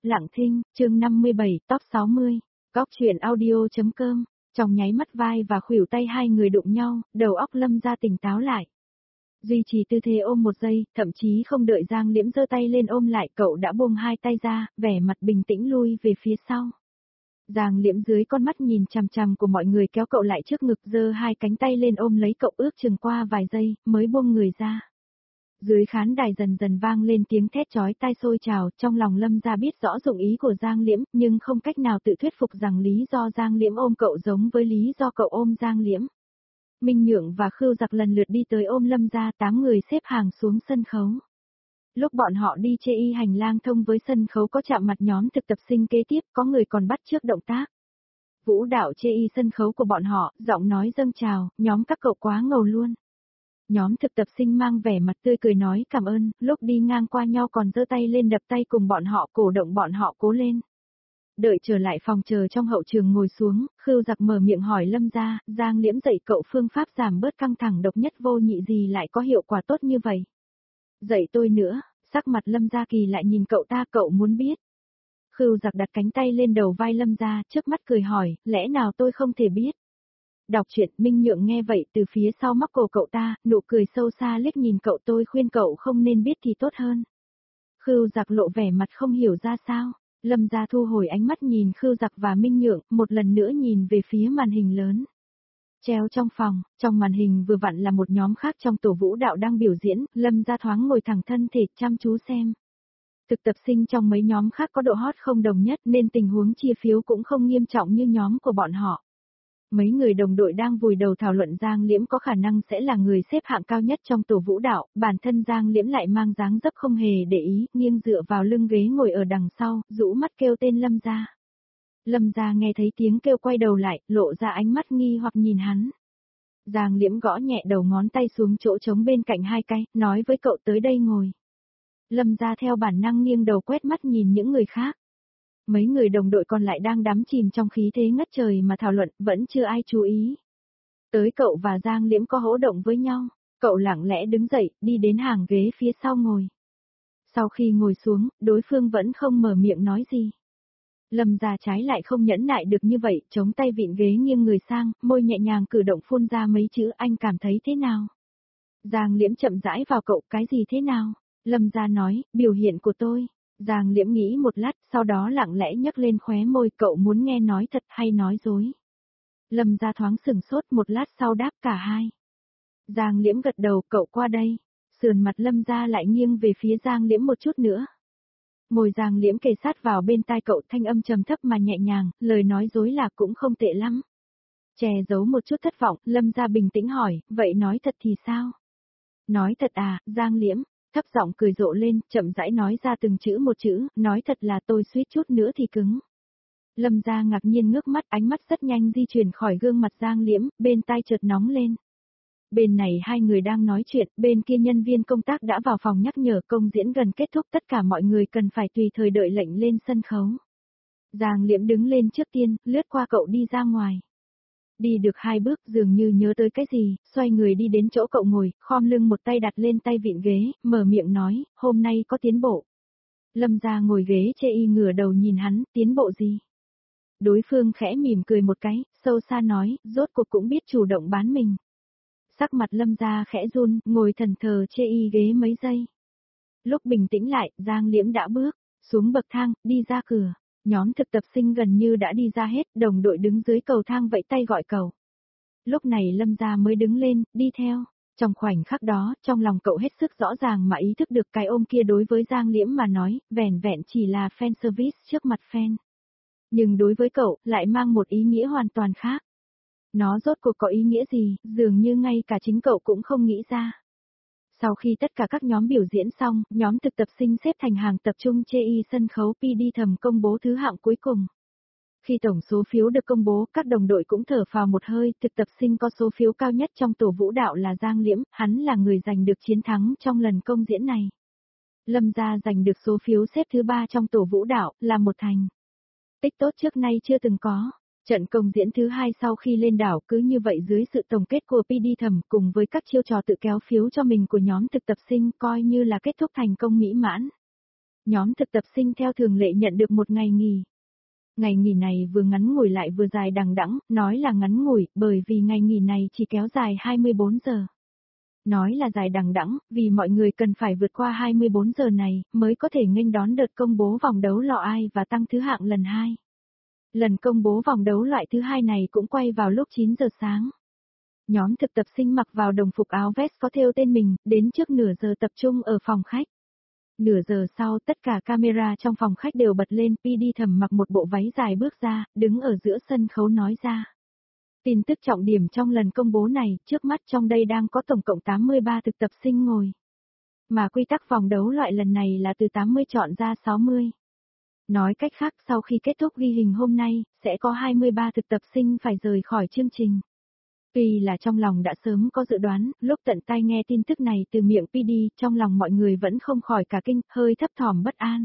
Lặng Thinh, chương 57, top 60. Góc truyện audio.com. Trong nháy mắt vai và khuỷu tay hai người đụng nhau, đầu óc Lâm Gia tỉnh táo lại. Duy trì tư thế ôm một giây, thậm chí không đợi Giang Liễm giơ tay lên ôm lại, cậu đã buông hai tay ra, vẻ mặt bình tĩnh lui về phía sau. Giang Liễm dưới con mắt nhìn chằm chằm của mọi người kéo cậu lại trước ngực, giơ hai cánh tay lên ôm lấy cậu, ước chừng qua vài giây, mới buông người ra. Dưới khán đài dần dần vang lên tiếng thét chói tai sôi trào, trong lòng Lâm Gia biết rõ dụng ý của Giang Liễm, nhưng không cách nào tự thuyết phục rằng lý do Giang Liễm ôm cậu giống với lý do cậu ôm Giang Liễm. Minh Nhượng và Khưu Giặc lần lượt đi tới ôm Lâm Gia, 8 người xếp hàng xuống sân khấu. Lúc bọn họ đi chê y hành lang thông với sân khấu có chạm mặt nhóm thực tập sinh kế tiếp, có người còn bắt chước động tác. Vũ đạo chê y sân khấu của bọn họ, giọng nói dâng trào, nhóm các cậu quá ngầu luôn. Nhóm thực tập sinh mang vẻ mặt tươi cười nói cảm ơn, lúc đi ngang qua nhau còn giơ tay lên đập tay cùng bọn họ, cổ động bọn họ cố lên. Đợi trở lại phòng chờ trong hậu trường ngồi xuống, Khưu Giặc mở miệng hỏi Lâm Gia, Giang Liễm dạy cậu phương pháp giảm bớt căng thẳng độc nhất vô nhị gì lại có hiệu quả tốt như vậy? Dạy tôi nữa, sắc mặt Lâm Gia kỳ lại nhìn cậu ta, cậu muốn biết. Khưu Giặc đặt cánh tay lên đầu vai Lâm Gia, trước mắt cười hỏi, lẽ nào tôi không thể biết? Đọc truyện. Minh Nhượng nghe vậy từ phía sau móc cổ cậu ta, nụ cười sâu xa liếc nhìn cậu, tôi khuyên cậu không nên biết thì tốt hơn. Khưu Giặc lộ vẻ mặt không hiểu ra sao. Lâm Gia thu hồi ánh mắt nhìn Khưu Giặc và Minh Nhượng, một lần nữa nhìn về phía màn hình lớn. Treo trong phòng, trong màn hình vừa vặn là một nhóm khác trong tổ vũ đạo đang biểu diễn, Lâm Gia thoáng ngồi thẳng thân thể chăm chú xem. Thực tập sinh trong mấy nhóm khác có độ hot không đồng nhất nên tình huống chia phiếu cũng không nghiêm trọng như nhóm của bọn họ. Mấy người đồng đội đang vùi đầu thảo luận Giang Liễm có khả năng sẽ là người xếp hạng cao nhất trong tổ vũ đạo, bản thân Giang Liễm lại mang dáng dấp không hề để ý, nghiêng dựa vào lưng ghế ngồi ở đằng sau, rũ mắt kêu tên Lâm Gia. Lâm Gia nghe thấy tiếng kêu quay đầu lại, lộ ra ánh mắt nghi hoặc nhìn hắn. Giang Liễm gõ nhẹ đầu ngón tay xuống chỗ trống bên cạnh hai cái, nói với cậu tới đây ngồi. Lâm Gia theo bản năng nghiêng đầu quét mắt nhìn những người khác. Mấy người đồng đội còn lại đang đắm chìm trong khí thế ngất trời mà thảo luận, vẫn chưa ai chú ý. Tới cậu và Giang Liễm có hỗ động với nhau, cậu lặng lẽ đứng dậy, đi đến hàng ghế phía sau ngồi. Sau khi ngồi xuống, đối phương vẫn không mở miệng nói gì. Lâm Gia trái lại không nhẫn nại được như vậy, chống tay vịn ghế nghiêng người sang, môi nhẹ nhàng cử động phun ra mấy chữ, anh cảm thấy thế nào? Giang Liễm chậm rãi vào cậu, cái gì thế nào? Lâm Gia nói, biểu hiện của tôi. Giang Liễm nghĩ một lát, sau đó lặng lẽ nhấc lên khóe môi, cậu muốn nghe nói thật hay nói dối? Lâm Gia thoáng sừng sốt, một lát sau đáp cả hai. Giang Liễm gật đầu, cậu qua đây. Sườn mặt Lâm Gia lại nghiêng về phía Giang Liễm một chút nữa. Môi Giang Liễm kề sát vào bên tai cậu, thanh âm trầm thấp mà nhẹ nhàng, lời nói dối là cũng không tệ lắm. Che giấu một chút thất vọng, Lâm Gia bình tĩnh hỏi, vậy nói thật thì sao? Nói thật à? Giang Liễm thấp giọng cười rộ lên, chậm rãi nói ra từng chữ một chữ, nói thật là tôi suýt chút nữa thì cứng. Lâm Gia ngạc nhiên ngước mắt, ánh mắt rất nhanh di chuyển khỏi gương mặt Giang Liễm, bên tai chợt nóng lên. Bên này hai người đang nói chuyện, bên kia nhân viên công tác đã vào phòng nhắc nhở công diễn gần kết thúc, tất cả mọi người cần phải tùy thời đợi lệnh lên sân khấu. Giang Liễm đứng lên trước tiên, lướt qua cậu đi ra ngoài. Đi được 2 bước dường như nhớ tới cái gì, xoay người đi đến chỗ cậu ngồi, khom lưng một tay đặt lên tay vịn ghế, mở miệng nói, hôm nay có tiến bộ. Lâm Gia ngồi ghế chê y ngửa đầu nhìn hắn, tiến bộ gì? Đối phương khẽ mỉm cười một cái, sâu xa nói, rốt cuộc cũng biết chủ động bán mình. Sắc mặt Lâm Gia khẽ run, ngồi thần thờ chê y ghế mấy giây. Lúc bình tĩnh lại, Giang Liễm đã bước xuống bậc thang, đi ra cửa. Nhóm thực tập sinh gần như đã đi ra hết, đồng đội đứng dưới cầu thang vẫy tay gọi cậu. Lúc này Lâm Gia mới đứng lên, đi theo. Trong khoảnh khắc đó, trong lòng cậu hết sức rõ ràng mà ý thức được cái ôm kia đối với Giang Liễm mà nói, vẻn vẹn chỉ là fan service trước mặt fan. Nhưng đối với cậu, lại mang một ý nghĩa hoàn toàn khác. Nó rốt cuộc có ý nghĩa gì, dường như ngay cả chính cậu cũng không nghĩ ra. Sau khi tất cả các nhóm biểu diễn xong, nhóm thực tập sinh xếp thành hàng tập trung chê y sân khấu PD thầm công bố thứ hạng cuối cùng. Khi tổng số phiếu được công bố, các đồng đội cũng thở phào một hơi, thực tập sinh có số phiếu cao nhất trong tổ vũ đạo là Giang Liễm, hắn là người giành được chiến thắng trong lần công diễn này. Lâm Gia giành được số phiếu xếp thứ 3 trong tổ vũ đạo, là một thành tích tốt trước nay chưa từng có. Trận công diễn thứ 2 sau khi lên đảo cứ như vậy dưới sự tổng kết của PD thẩm cùng với các chiêu trò tự kéo phiếu cho mình của nhóm thực tập sinh coi như là kết thúc thành công mỹ mãn. Nhóm thực tập sinh theo thường lệ nhận được một ngày nghỉ. Ngày nghỉ này vừa ngắn ngủi lại vừa dài đằng đẵng, nói là ngắn ngủi bởi vì ngày nghỉ này chỉ kéo dài 24 giờ. Nói là dài đằng đẵng vì mọi người cần phải vượt qua 24 giờ này mới có thể nghênh đón đợt công bố vòng đấu lọ ai và tăng thứ hạng lần 2. Lần công bố vòng đấu loại thứ 2 này cũng quay vào lúc 9 giờ sáng. Nhóm thực tập sinh mặc vào đồng phục áo vest có thêu tên mình, đến trước nửa giờ tập trung ở phòng khách. Nửa giờ sau tất cả camera trong phòng khách đều bật lên, PD Thẩm mặc một bộ váy dài bước ra, đứng ở giữa sân khấu nói ra. Tin tức trọng điểm trong lần công bố này, trước mắt trong đây đang có tổng cộng 83 thực tập sinh ngồi. Mà quy tắc vòng đấu loại lần này là từ 80 chọn ra 60. Nói cách khác sau khi kết thúc ghi hình hôm nay, sẽ có 23 thực tập sinh phải rời khỏi chương trình. Tuy là trong lòng đã sớm có dự đoán, lúc tận tai nghe tin tức này từ miệng PD, trong lòng mọi người vẫn không khỏi cả kinh, hơi thấp thỏm bất an.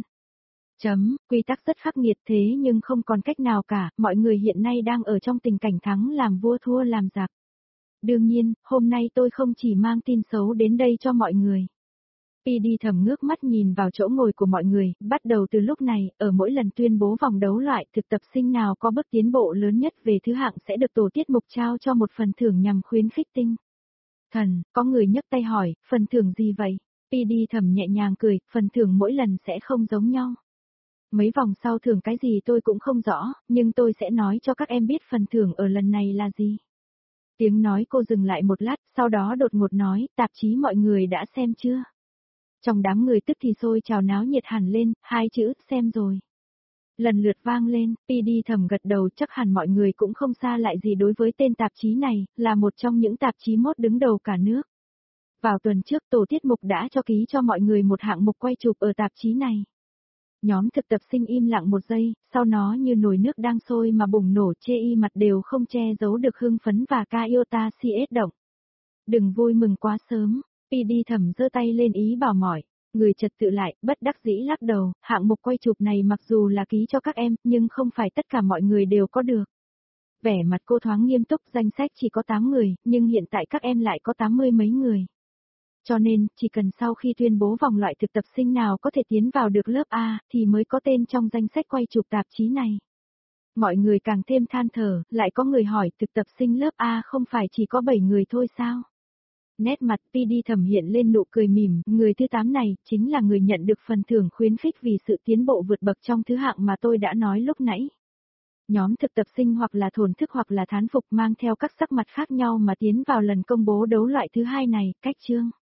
Quy tắc rất khắc nghiệt thế nhưng không còn cách nào cả, mọi người hiện nay đang ở trong tình cảnh thắng làm vua thua làm giặc. Đương nhiên, hôm nay tôi không chỉ mang tin xấu đến đây cho mọi người. PD Thẩm ngước mắt nhìn vào chỗ ngồi của mọi người, bắt đầu từ lúc này, ở mỗi lần tuyên bố vòng đấu loại, thực tập sinh nào có bước tiến bộ lớn nhất về thứ hạng sẽ được tổ tiết mục trao cho một phần thưởng nhằm khuyến khích tinh thần. Có người nhấc tay hỏi, phần thưởng gì vậy? PD Thẩm nhẹ nhàng cười, phần thưởng mỗi lần sẽ không giống nhau. Mấy vòng sau thưởng cái gì tôi cũng không rõ, nhưng tôi sẽ nói cho các em biết phần thưởng ở lần này là gì. Tiếng nói cô dừng lại một lát, sau đó đột ngột nói, tạp chí mọi người đã xem chưa? Trong đám người tức thì sôi trào náo nhiệt hẳn lên, hai chữ, xem rồi. Lần lượt vang lên, PD Thẩm gật đầu, chắc hẳn mọi người cũng không xa lại gì đối với tên tạp chí này, là một trong những tạp chí mốt đứng đầu cả nước. Vào tuần trước tổ tiết mục đã cho ký cho mọi người một hạng mục quay chụp ở tạp chí này. Nhóm thực tập sinh im lặng một giây, sau nó như nồi nước đang sôi mà bùng nổ, chê y mặt đều không che giấu được hưng phấn và Kaiota CS động. Đừng vui mừng quá sớm, PD Thẩm giơ tay lên ý bảo mỏi, người trật tự lại, bất đắc dĩ lắc đầu, hạng mục quay chụp này mặc dù là ký cho các em, nhưng không phải tất cả mọi người đều có được. Vẻ mặt cô thoáng nghiêm túc, danh sách chỉ có 8 người, nhưng hiện tại các em lại có 80 mấy người. Cho nên, chỉ cần sau khi tuyên bố vòng loại thực tập sinh nào có thể tiến vào được lớp A, thì mới có tên trong danh sách quay chụp tạp chí này. Mọi người càng thêm than thở, lại có người hỏi thực tập sinh lớp A không phải chỉ có 7 người thôi sao? Nét mặt PD Thẩm hiện lên nụ cười mỉm, người thứ 8 này, chính là người nhận được phần thưởng khuyến khích vì sự tiến bộ vượt bậc trong thứ hạng mà tôi đã nói lúc nãy. Nhóm thực tập sinh hoặc là thổn thức hoặc là thán phục mang theo các sắc mặt khác nhau mà tiến vào lần công bố đấu loại thứ 2 này, cách chương.